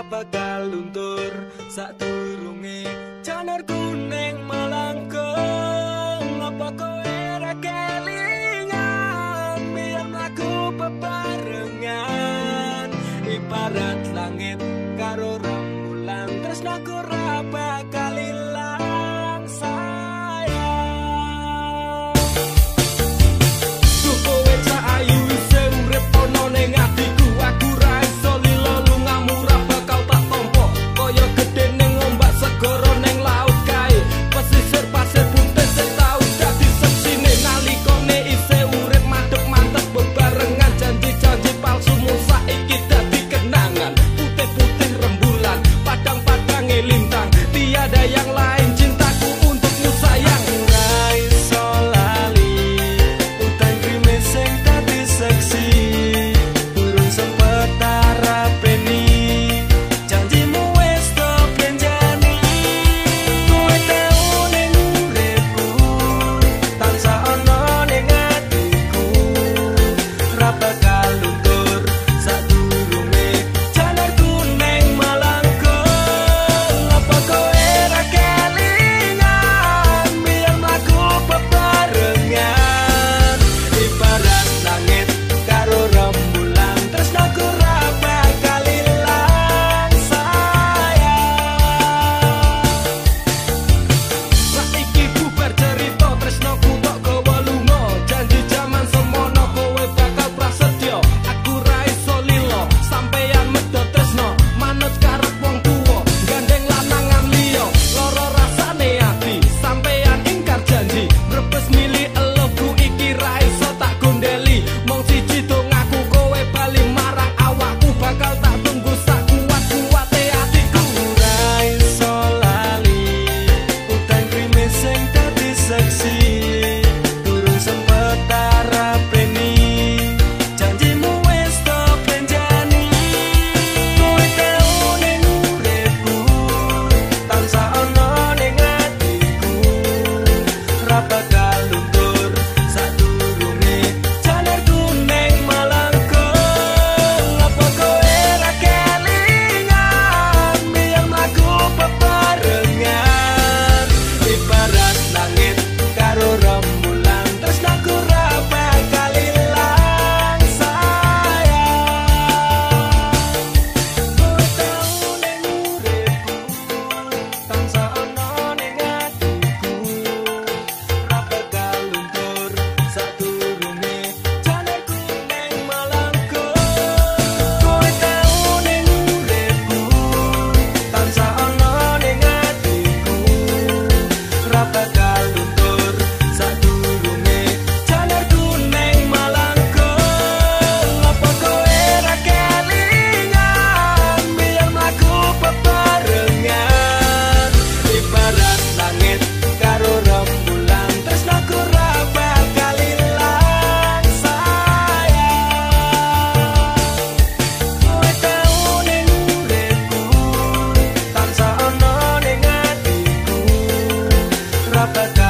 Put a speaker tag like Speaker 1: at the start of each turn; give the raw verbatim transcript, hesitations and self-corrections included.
Speaker 1: bakal luntur sadurunge janur kuning melengkung. Apa kowe ra kelingan biyen aku bebarengan ibarat langit karo rembulan tresnaku ra bakal ilang sayang. Duh kowe cah ayu isih urip ana ning atiku, aku ra iso lilo lungamu ra bakal tak tompo kaya gedhe ning ombak segara ning laut kae. Pesisir pasir putih sing tau dadi seksine nalikane isih urip madhep mantep bebarengan janji-janji palsumu saiki dadi kenangan. Putih-putih rembulan padang-padang lintang tiada yang lain cintaku untukmu sayang. Ra iso lali utang krimis sing dadi seksi durung sempet tarapeni janjimu wis tak benjani. Kowe tau ning uripku tansah ana ning atiku, ra bakal luntur sadurunge janur kuning melengkung. Apa kowe ra kelingan biyen aku bebarengan ibarat langit karo rembulan tresnaku ra bakal ilang sayang. Saiki bubar cerita tresnaku tok gawa lunga janji jaman semono kowe bakal prasetyo. Aku ra iso lilo sampeyan medhot tresno manut karep wong tuwa gandeng lanangan liya lara rasane ati sampeyan ingkar janji brebes milih eluku iki ra iso tak gondeli. Mong siji dong aku kowe bali marang awakku bakal tak tunggu sak kuat-kuate atiku. Ra iso lali utang krimis sing dadi seksi durung sempet tarapeni janjimu wis tak benjani. Kowe tau ning uripku tansah ana ning atiku, ra bakal luntur sadurunge janur kuning melengkung. Apa kowe ra kelingan biyen aku bebarengan ibarat langit karo rembulan tresnaku ra bakal ilang sayang. Kowe tau ning uripku tansah ana ning atiku, ra bakal luntur sadurunge janur kuning melengkung. Kowe tau ning uripku tansah ana ning atiku, ra bakal luntur sadurunge janur kuning melengkung. Apa kowe ra kelingan biyen aku bebarengan ibarat langit karo rembulan tresnaku ra bakal ilang sayang. Kowe tau ning uripku tansah ana ning atiku, ra bakal